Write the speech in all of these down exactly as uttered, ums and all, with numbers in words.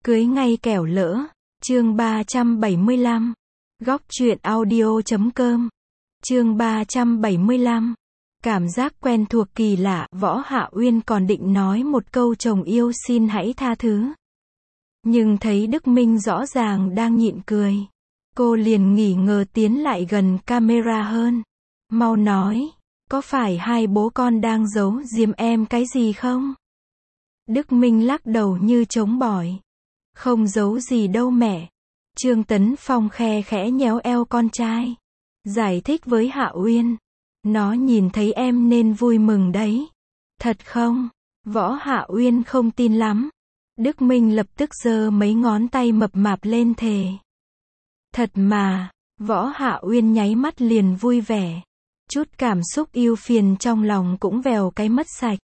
Cưới ngay kẻo lỡ. Chương ba trăm bảy mươi lăm. Góc truyện audio chấm com. Chương ba trăm bảy mươi lăm. Cảm giác quen thuộc kỳ lạ, Võ Hạ Uyên còn định nói một câu chồng yêu xin hãy tha thứ. Nhưng thấy Đức Minh rõ ràng đang nhịn cười. Cô liền nghỉ ngờ tiến lại gần camera hơn. Mau nói, có phải hai bố con đang giấu giếm em cái gì không? Đức Minh lắc đầu như chống bỏi. Không giấu gì đâu mẹ. Trương Tấn Phong khe khẽ nhéo eo con trai. Giải thích với Hạ Uyên. Nó nhìn thấy em nên vui mừng đấy. Thật không? Võ Hạ Uyên không tin lắm. Đức Minh lập tức giơ mấy ngón tay mập mạp lên thề. Thật mà. Võ Hạ Uyên nháy mắt liền vui vẻ. Chút cảm xúc ưu phiền trong lòng cũng vèo cái mất sạch.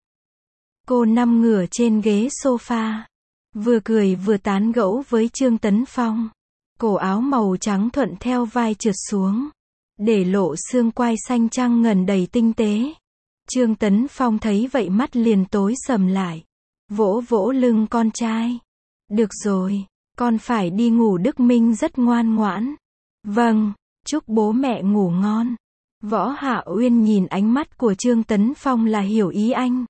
Cô nằm ngửa trên ghế sofa. Vừa cười vừa tán gẫu với Trương Tấn Phong. Cổ áo màu trắng thuận theo vai trượt xuống. Để lộ xương quai xanh trăng ngần đầy tinh tế. Trương Tấn Phong thấy vậy mắt liền tối sầm lại. Vỗ vỗ lưng con trai. Được rồi, con phải đi ngủ. Đức Minh rất ngoan ngoãn. Vâng, chúc bố mẹ ngủ ngon. Võ Hạ Uyên nhìn ánh mắt của Trương Tấn Phong là hiểu ý anh.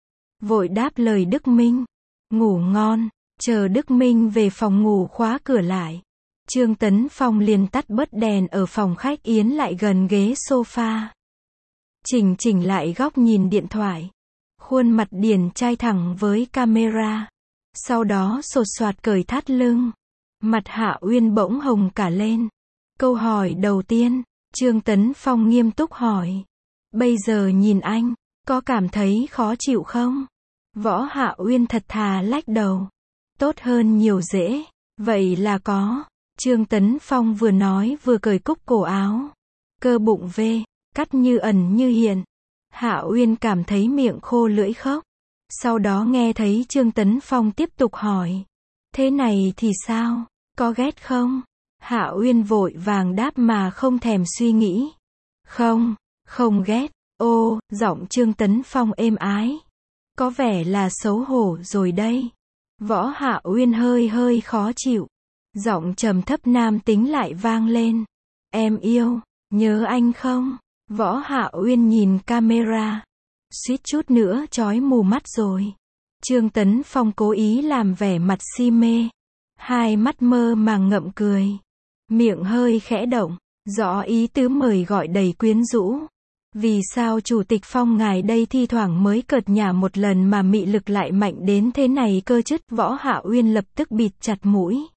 Vội đáp lời Đức Minh. Ngủ ngon. Chờ Đức Minh về phòng ngủ khóa cửa lại. Trương Tấn Phong liền tắt bớt đèn ở phòng khách yến lại gần ghế sofa. Chỉnh chỉnh lại góc nhìn điện thoại. Khuôn mặt điển trai thẳng với camera. Sau đó sột soạt cởi thắt lưng. Mặt Hạ Uyên bỗng hồng cả lên. Câu hỏi đầu tiên, Trương Tấn Phong nghiêm túc hỏi. Bây giờ nhìn anh, có cảm thấy khó chịu không? Võ Hạ Uyên thật thà lách đầu. Tốt hơn nhiều dễ. Vậy là có. Trương Tấn Phong vừa nói vừa cởi cúc cổ áo. Cơ bụng V, cắt như ẩn như hiện. Hạ Uyên cảm thấy miệng khô lưỡi khóc. Sau đó nghe thấy Trương Tấn Phong tiếp tục hỏi. Thế này thì sao? Có ghét không? Hạ Uyên vội vàng đáp mà không thèm suy nghĩ. Không, không ghét. Ô, giọng Trương Tấn Phong êm ái. Có vẻ là xấu hổ rồi đây. Võ Hạ Uyên hơi hơi khó chịu. Giọng trầm thấp nam tính lại vang lên. Em yêu, nhớ anh không? Võ Hạ Uyên nhìn camera. Suýt chút nữa chói mù mắt rồi. Trương Tấn Phong cố ý làm vẻ mặt si mê. Hai mắt mơ màng ngậm cười. Miệng hơi khẽ động. Rõ ý tứ mời gọi đầy quyến rũ. Vì sao Chủ tịch Phong ngài đây thi thoảng mới cợt nhả một lần mà mị lực lại mạnh đến thế này cơ chứ? Võ Hạ Uyên lập tức bịt chặt mũi.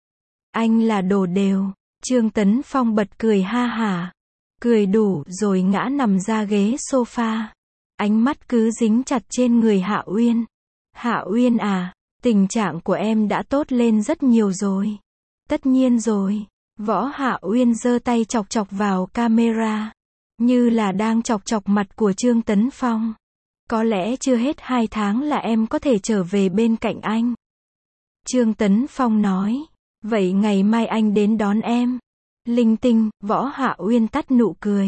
Anh là đồ đều. Trương Tấn Phong bật cười ha hả. Cười đủ rồi ngã nằm ra ghế sofa. Ánh mắt cứ dính chặt trên người Hạ Uyên. Hạ Uyên à, tình trạng của em đã tốt lên rất nhiều rồi. Tất nhiên rồi. Võ Hạ Uyên giơ tay chọc chọc vào camera. Như là đang chọc chọc mặt của Trương Tấn Phong. Có lẽ chưa hết hai tháng là em có thể trở về bên cạnh anh. Trương Tấn Phong nói. Vậy ngày mai anh đến đón em. Linh tinh. Võ Hạ Uyên tắt nụ cười.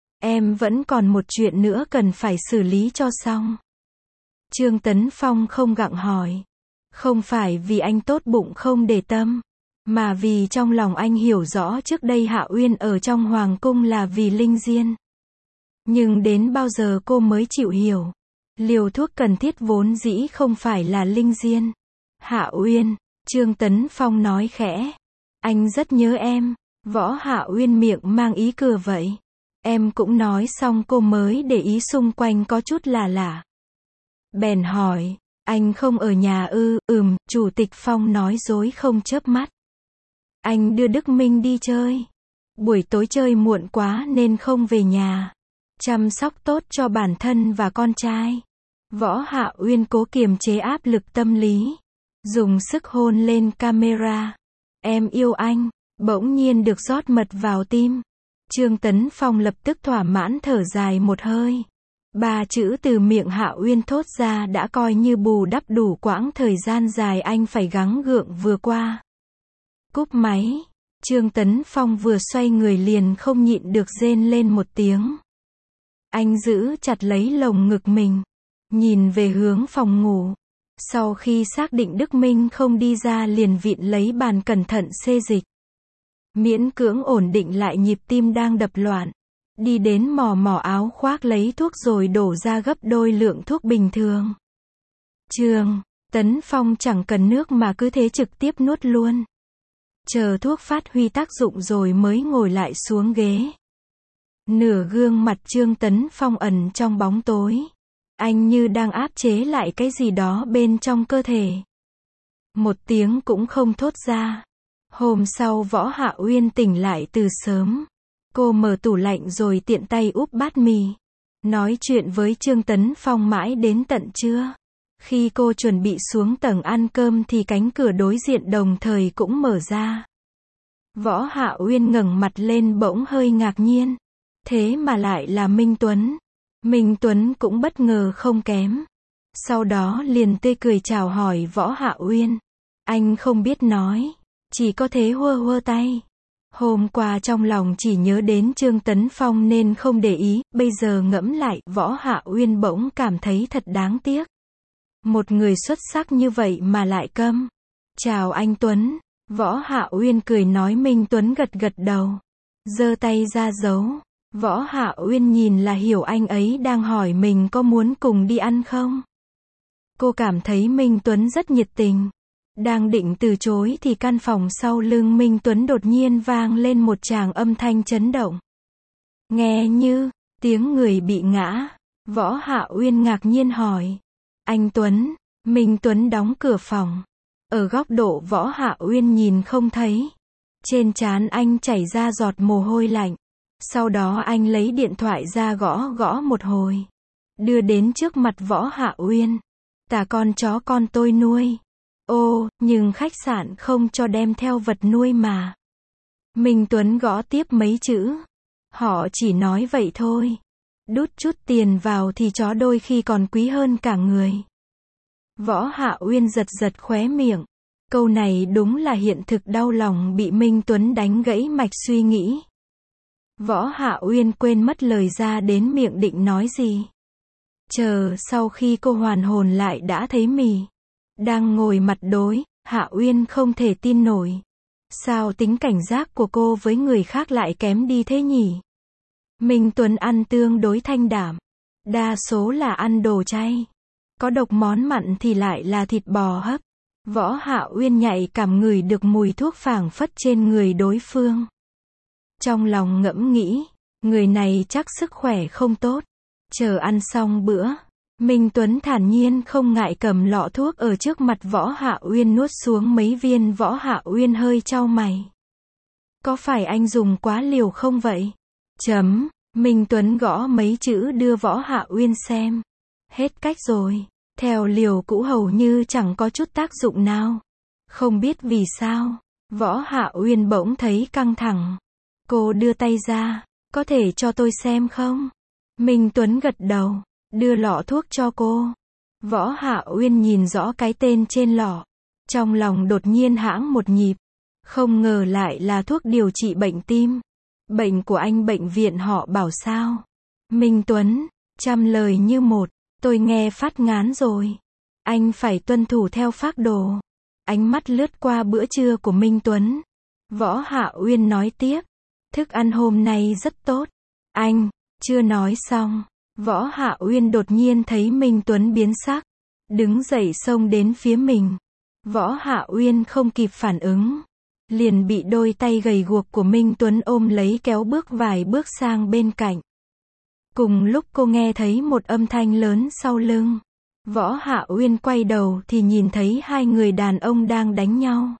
Em vẫn còn một chuyện nữa cần phải xử lý cho xong. Trương Tấn Phong không gặng hỏi. Không phải vì anh tốt bụng không để tâm. Mà vì trong lòng anh hiểu rõ trước đây Hạ Uyên ở trong Hoàng Cung là vì Linh Diên. Nhưng đến bao giờ cô mới chịu hiểu. Liều thuốc cần thiết vốn dĩ không phải là Linh Diên. Hạ Uyên. Trương Tấn Phong nói khẽ. Anh rất nhớ em. Võ Hạ Uyên miệng mang ý cười vậy. Em cũng nói xong cô mới để ý xung quanh có chút lạ lạ. Bèn hỏi. Anh không ở nhà ư? Ừm, Chủ tịch Phong nói dối không chớp mắt. Anh đưa Đức Minh đi chơi. Buổi tối chơi muộn quá nên không về nhà. Chăm sóc tốt cho bản thân và con trai. Võ Hạ Uyên cố kiềm chế áp lực tâm lý. Dùng sức hôn lên camera. Em yêu anh. Bỗng nhiên được rót mật vào tim. Trương Tấn Phong lập tức thỏa mãn thở dài một hơi. Ba chữ từ miệng Hạ Uyên thốt ra đã coi như bù đắp đủ quãng thời gian dài anh phải gắng gượng vừa qua. Cúp máy. Trương Tấn Phong vừa xoay người liền không nhịn được rên lên một tiếng. Anh giữ chặt lấy lồng ngực mình. Nhìn về hướng phòng ngủ. Sau khi xác định Đức Minh không đi ra liền vịn lấy bàn cẩn thận xê dịch. Miễn cưỡng ổn định lại nhịp tim đang đập loạn. Đi đến mò mò áo khoác lấy thuốc rồi đổ ra gấp đôi lượng thuốc bình thường. Trương Tấn Phong chẳng cần nước mà cứ thế trực tiếp nuốt luôn. Chờ thuốc phát huy tác dụng rồi mới ngồi lại xuống ghế. Nửa gương mặt Trương Tấn Phong ẩn trong bóng tối. Anh như đang áp chế lại cái gì đó bên trong cơ thể. Một tiếng cũng không thốt ra. Hôm sau Võ Hạ Uyên tỉnh lại từ sớm. Cô mở tủ lạnh rồi tiện tay úp bát mì. Nói chuyện với Trương Tấn Phong mãi đến tận trưa. Khi cô chuẩn bị xuống tầng ăn cơm thì cánh cửa đối diện đồng thời cũng mở ra. Võ Hạ Uyên ngẩng mặt lên bỗng hơi ngạc nhiên. Thế mà lại là Minh Tuấn. Minh Tuấn cũng bất ngờ không kém. Sau đó liền tươi cười chào hỏi Võ Hạ Uyên. Anh không biết nói. Chỉ có thế hơ hơ tay. Hôm qua trong lòng chỉ nhớ đến Trương Tấn Phong nên không để ý. Bây giờ ngẫm lại, Võ Hạ Uyên bỗng cảm thấy thật đáng tiếc. Một người xuất sắc như vậy mà lại câm. Chào anh Tuấn. Võ Hạ Uyên cười nói. Minh Tuấn gật gật đầu. Giơ tay ra dấu. Võ Hạ Uyên nhìn là hiểu anh ấy đang hỏi mình có muốn cùng đi ăn không. Cô cảm thấy Minh Tuấn rất nhiệt tình. Đang định từ chối thì căn phòng sau lưng Minh Tuấn đột nhiên vang lên một tràng âm thanh chấn động. Nghe như tiếng người bị ngã. Võ Hạ Uyên ngạc nhiên hỏi. Anh Tuấn. Minh Tuấn đóng cửa phòng. Ở góc độ Võ Hạ Uyên nhìn không thấy. Trên trán anh chảy ra giọt mồ hôi lạnh. Sau đó anh lấy điện thoại ra gõ gõ một hồi. Đưa đến trước mặt Võ Hạ Uyên. Tả con chó con tôi nuôi. Ô, nhưng khách sạn không cho đem theo vật nuôi mà. Minh Tuấn gõ tiếp mấy chữ. Họ chỉ nói vậy thôi. Đút chút tiền vào thì chó đôi khi còn quý hơn cả người. Võ Hạ Uyên giật giật khóe miệng. Câu này đúng là hiện thực đau lòng bị Minh Tuấn đánh gãy mạch suy nghĩ. Võ Hạ Uyên quên mất lời ra đến miệng định nói gì. Chờ sau khi cô hoàn hồn lại đã thấy mì. Đang ngồi mặt đối, Hạ Uyên không thể tin nổi. Sao tính cảnh giác của cô với người khác lại kém đi thế nhỉ? Minh Tuấn ăn tương đối thanh đảm. Đa số là ăn đồ chay. Có độc món mặn thì lại là thịt bò hấp. Võ Hạ Uyên nhạy cảm ngửi được mùi thuốc phảng phất trên người đối phương. Trong lòng ngẫm nghĩ, người này chắc sức khỏe không tốt. Chờ ăn xong bữa, Minh Tuấn thản nhiên không ngại cầm lọ thuốc ở trước mặt Võ Hạ Uyên nuốt xuống mấy viên. Võ Hạ Uyên hơi chau mày. Có phải anh dùng quá liều không vậy? Chấm, Minh Tuấn gõ mấy chữ đưa Võ Hạ Uyên xem. Hết cách rồi, theo liều cũ hầu như chẳng có chút tác dụng nào. Không biết vì sao, Võ Hạ Uyên bỗng thấy căng thẳng. Cô đưa tay ra, có thể cho tôi xem không? Minh Tuấn gật đầu, đưa lọ thuốc cho cô. Võ Hạ Uyên nhìn rõ cái tên trên lọ. Trong lòng đột nhiên hãng một nhịp. Không ngờ lại là thuốc điều trị bệnh tim. Bệnh của anh bệnh viện họ bảo sao? Minh Tuấn, trăm lời như một, tôi nghe phát ngán rồi. Anh phải tuân thủ theo phác đồ. Ánh mắt lướt qua bữa trưa của Minh Tuấn. Võ Hạ Uyên nói tiếp. Thức ăn hôm nay rất tốt. Anh, chưa nói xong. Võ Hạ Uyên đột nhiên thấy Minh Tuấn biến sắc. Đứng dậy xông đến phía mình. Võ Hạ Uyên không kịp phản ứng. Liền bị đôi tay gầy guộc của Minh Tuấn ôm lấy kéo bước vài bước sang bên cạnh. Cùng lúc cô nghe thấy một âm thanh lớn sau lưng. Võ Hạ Uyên quay đầu thì nhìn thấy hai người đàn ông đang đánh nhau.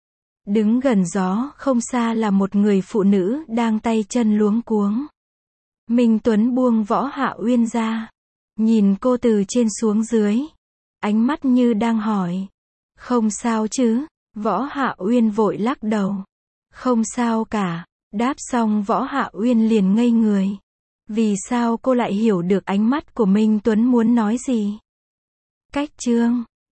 Đứng gần gió không xa là một người phụ nữ đang tay chân luống cuống. Minh Tuấn buông Võ Hạ Uyên ra. Nhìn cô từ trên xuống dưới. Ánh mắt như đang hỏi. Không sao chứ? Võ Hạ Uyên vội lắc đầu. Không sao cả. Đáp xong Võ Hạ Uyên liền ngây người. Vì sao cô lại hiểu được ánh mắt của Minh Tuấn muốn nói gì? Cách chương